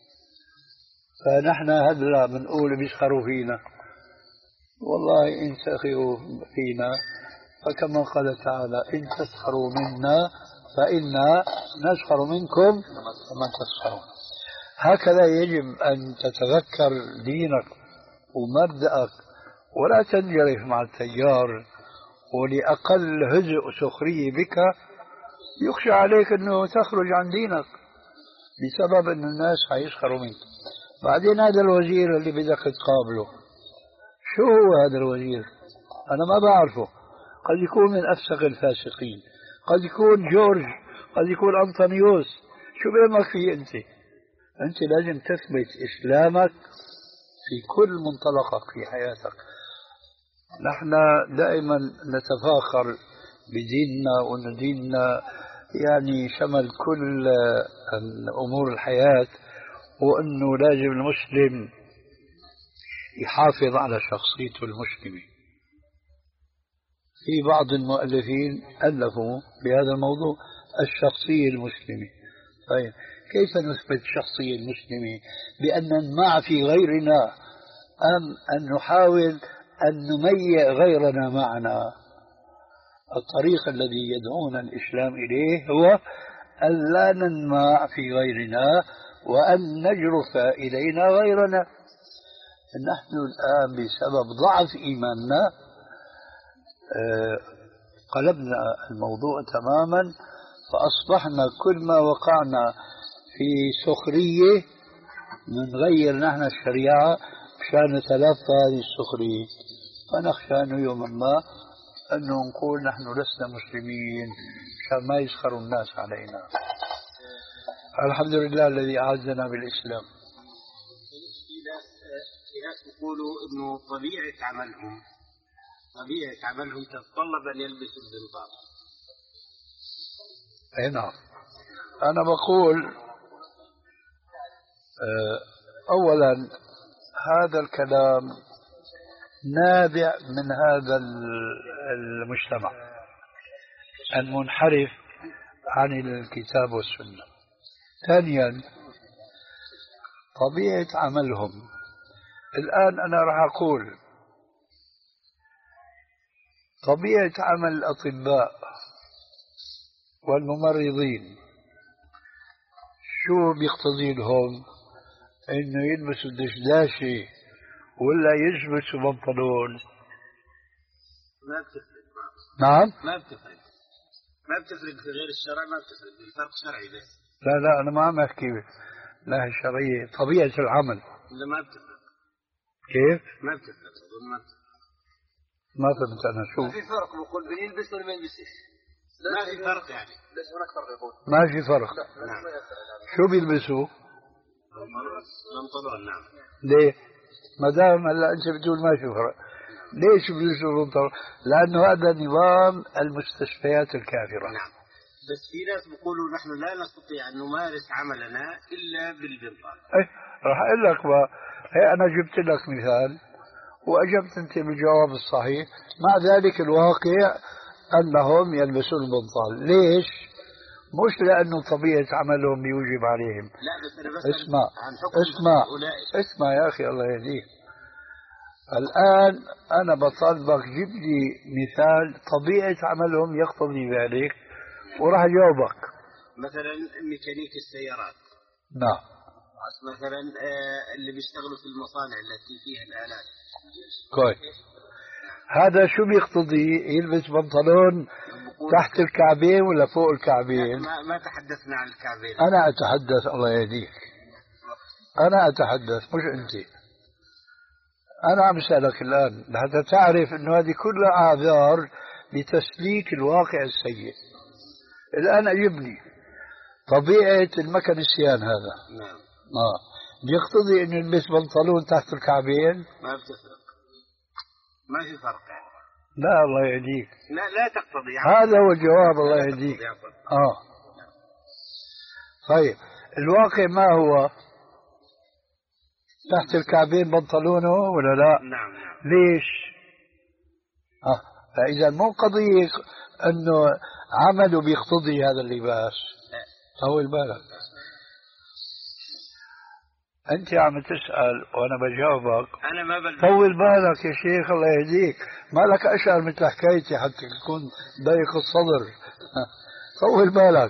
فنحن هذا بنقول بيسخروا فينا. والله إن سخروا فينا فكما قال تعالى إن تسخروا منا فإنا نسخر منكم كما تسخرون. هكذا يجب أن تتذكر دينك ومبدأك ولا تنجرف مع التيار، ولأقل هزء سخرية بك يخشى عليك أنه تخرج عن دينك بسبب أن الناس حيسخروا منك. بعدين هذا الوزير اللي بدك تقابله شو هو هذا الوزير؟ أنا ما بعرفه، قد يكون من أفسق الفاسقين، قد يكون جورج، قد يكون أنطونيوس. شو بهمك فيه أنت؟ أنت لازم تثبت إسلامك في كل منطلقك في حياتك. نحن دائما نتفاخر بديننا وأن ديننا يعني شمل كل أمور الحياة، وأنه لازم المسلم يحافظ على شخصيته المسلمة. في بعض المؤلفين ألفوا بهذا الموضوع الشخصية المسلمة. طيب كيف نثبت الشخصية المسلمة؟ بأن نمع في غيرنا أم أن نحاول أن نميع غيرنا معنا؟ الطريق الذي يدعونا الإسلام إليه هو أن لا ننمع في غيرنا وأن نجرف إلينا غيرنا. نحن الآن بسبب ضعف إيماننا قلبنا الموضوع تماما، فأصبحنا كل ما وقعنا في سخرية نغير نحن الشريعة مشان نتلافى هذه السخرية. فنخشى أنه يوما ما أنه نقول نحن لسنا مسلمين مشان ما يسخروا الناس علينا. الحمد لله الذي أعزنا بالإسلام. في ناس في ناس يقولوا إنه طبيعة عملهم طبيعة عملهم تتطلب أن يلبسوا البنطال. أي نعم. أنا بقول أولا هذا الكلام نابع من هذا المجتمع المنحرف عن الكتاب والسنة. ثانيا طبيعة عملهم. الآن أنا راح أقول طبيعة عمل الأطباء والممرضين شو بيقتضي لهم؟ إنه يلبسوا دشداشة ولا يلبسوا بنطلون؟ ما بتفرق. نعم ما بتفرق ما بتفرق في غير الشرع، ما بتفرق، الفرق شرعي بس. لا لا أنا ما عم أحكي لا الشرعية، طبيعة العمل. لا ما بتفرق. كيف؟ ما بتفرق ما بتفرق. ما فهمت أنا شو؟ ما في فرق بقول بين يلبس ولا ما يلبسش. ما في فرق يعني. ليش هناك فرق يقول؟ ما في فرق. نعم. شو بيلبسوا؟ بنطلون. نعم. ليه؟ ما دام هلا أنت بتقول ما في فرق، ليش بيلبسوا بنطلون؟ لأنه هذا نظام المستشفيات الكافرة. نعم. بس في ناس بيقولوا نحن لا نستطيع أن نمارس عملنا إلا بالبنطال. إيه راح أقول لك بقى، هي أنا جبت لك مثال وأجبت أنت بالجواب الصحيح. مع ذلك الواقع أنهم يلبسون البنطال. ليش؟ مش لأنه طبيعة عملهم بيوجب عليهم. لا بس أنا بس اسمع عن حكم اسمع أولئك. اسمع يا أخي الله يهديك. الآن أنا بطالبك جيب لي مثال طبيعة عملهم يقتضي ذلك وراح أجاوبك. مثلا ميكانيك السيارات. نعم. مثلا اللي بيشتغلوا في المصانع التي فيها الآلات. كويس. هذا شو بيقتضي؟ يلبس بنطلون تحت الكعبين ولا فوق الكعبين؟ ما, ما تحدثنا عن الكعبين. أنا أتحدث الله يهديك، أنا أتحدث مش أنت. أنا عم أسألك الآن حتى تعرف أنه هذه كلها أعذار لتسليك الواقع السيء. الآن أجبني، طبيعة المكن السيان هذا نعم آه. بيقتضي أن يلبس بنطلون تحت الكعبين؟ ما بتفرق، ما في فرق يعني. لا الله يهديك، لا لا تقتضي. هذا هو الجواب الله يهديك. آه طيب الواقع ما هو؟ تحت الكعبين بنطلونه ولا لا؟ نعم نعم. ليش؟ آه. فإذا مو قضية أنه عمله بيقتضي هذا اللباس. طول بالك، أنت عم تسأل وأنا بجاوبك. أنا ما بل طول بالك يا شيخ الله يهديك، ما لك أشعر مثل حكايتي حتى تكون ضيق الصدر. طول بالك،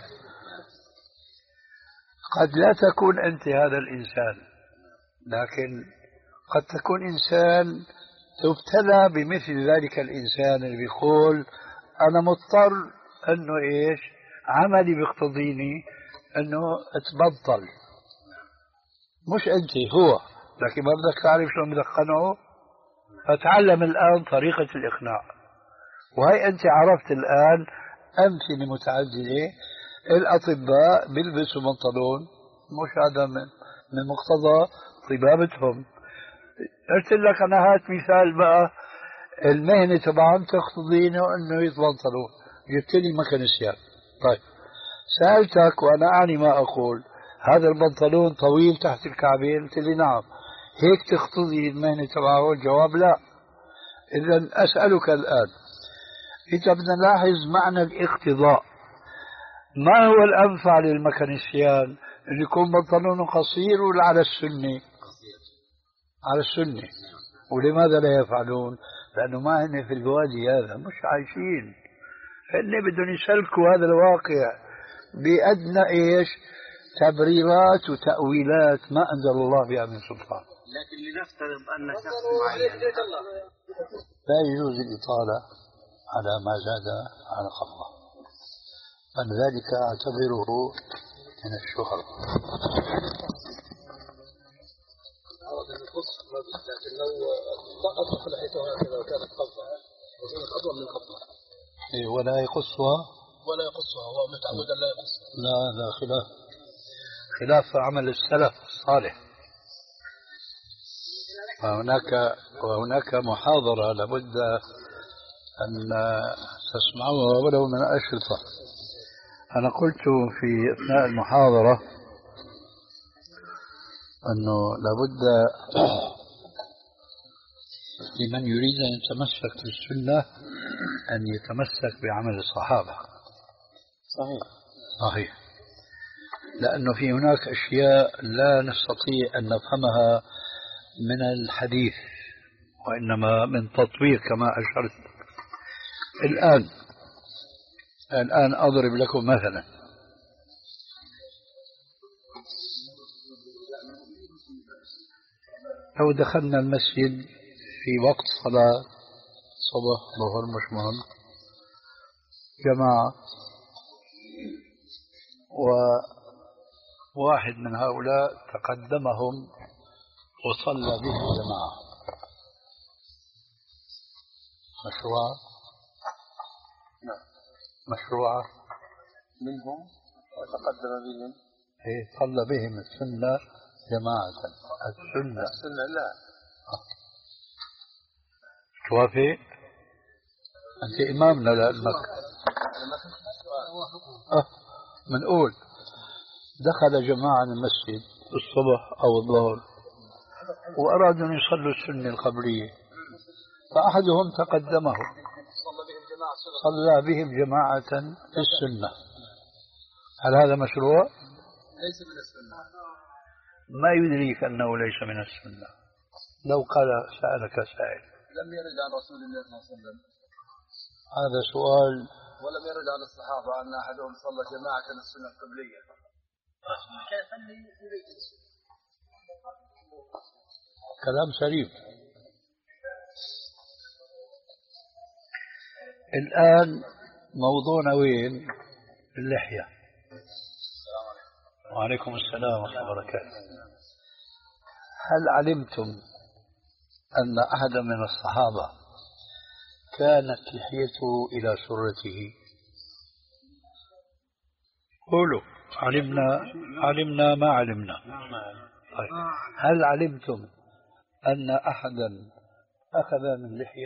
قد لا تكون أنت هذا الإنسان، لكن قد تكون إنسان تبتلى بمثل ذلك الإنسان اللي بيقول أنا مضطر أنه إيش عملي بيقتضيني أنه أتبطل. مش أنت، هو، لكن ما بدك تعرف شلون بدك تقنعه. فتعلم الآن طريقة الإقناع، وهي أنت عرفت الآن أمثلة متعددة. الأطباء بيلبسوا بنطلون، مش هذا من من مقتضى طبابتهم. قلت لك أنا هات مثال بقى، المهنة تبعهم تقتضي أنه يتبنطلون، جبت لي مكن السياق. طيب سألتك وأنا أعني ما أقول، هذا البنطلون طويل تحت الكعبين؟ قلت لي نعم. هيك تقتضي المهنة تبعه؟ الجواب لا. إذن أسألك الآن، إذا بدنا نلاحظ معنى الاقتضاء، ما هو الأنفع للمكنسيان؟ أن يكون بنطلونه قصير ولا على السنة؟ على السنة. ولماذا لا يفعلون؟ لأنه ما هن في الوادي هذا، مش عايشين، فهن بدهم يسلكوا هذا الواقع بأدنى إيش تبريرات وتأويلات ما أنزل الله بها من سلطان. لكن لنفترض أن شخص معين لا يجوز الإطالة على ما زاد على الله، أن ذلك أعتبره من الشهر. لكن لو سقط لحيته هكذا وكانت قبضة وكانت أطول من قبضة ولا يقصها ولا يقصها، هو متعود لا يقصها. لا لا، خلاف خلاف عمل السلف الصالح. وهناك وهناك محاضرة لابد أن تسمعوها ولو من أشرطة. أنا قلت في أثناء المحاضرة أنه لابد لمن يريد أن يتمسك بالسنة أن يتمسك بعمل الصحابة. صحيح صحيح، لأنه في هناك أشياء لا نستطيع أن نفهمها من الحديث، وإنما من تطبيق كما أشرت. الآن الآن أضرب لكم مثلا. لو دخلنا المسجد في وقت صلاة صبح ظهر مش مهم جماعة، وواحد من هؤلاء تقدمهم وصلى بهم جماعة، مشروع مشروعة منهم وتقدم بهم، إيه صلى بهم السنة جماعة. السنة السنة لا توافق؟ أنت إمامنا لأنك أه منقول دخل جماعة المسجد الصبح أو الظهر وأرادوا أن يصلوا السنة القبلية، فأحدهم تقدمه صلى بهم جماعة في السنة. هل هذا مشروع؟ ليس من السنة. ما يدريك أنه ليس من السنة؟ لو قال سألك سائل لم يرد عن رسول الله صلى الله عليه وسلم هذا سؤال، ولم يرد عن الصحابة أن أحدهم صلى جماعة السنة القبلية. كلام سليم. الآن موضوعنا وين؟ اللحية. وعليكم السلام ورحمة الله وبركاته. هل علمتم أن أحدا من الصحابة كانت لحيته إلى سرته؟ قولوا. علمنا علمنا ما علمنا. طيب. هل علمتم أن أحدا أخذ من لحية؟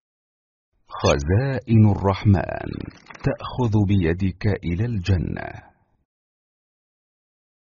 خزائن الرحمن تأخذ بيدك إلى الجنة.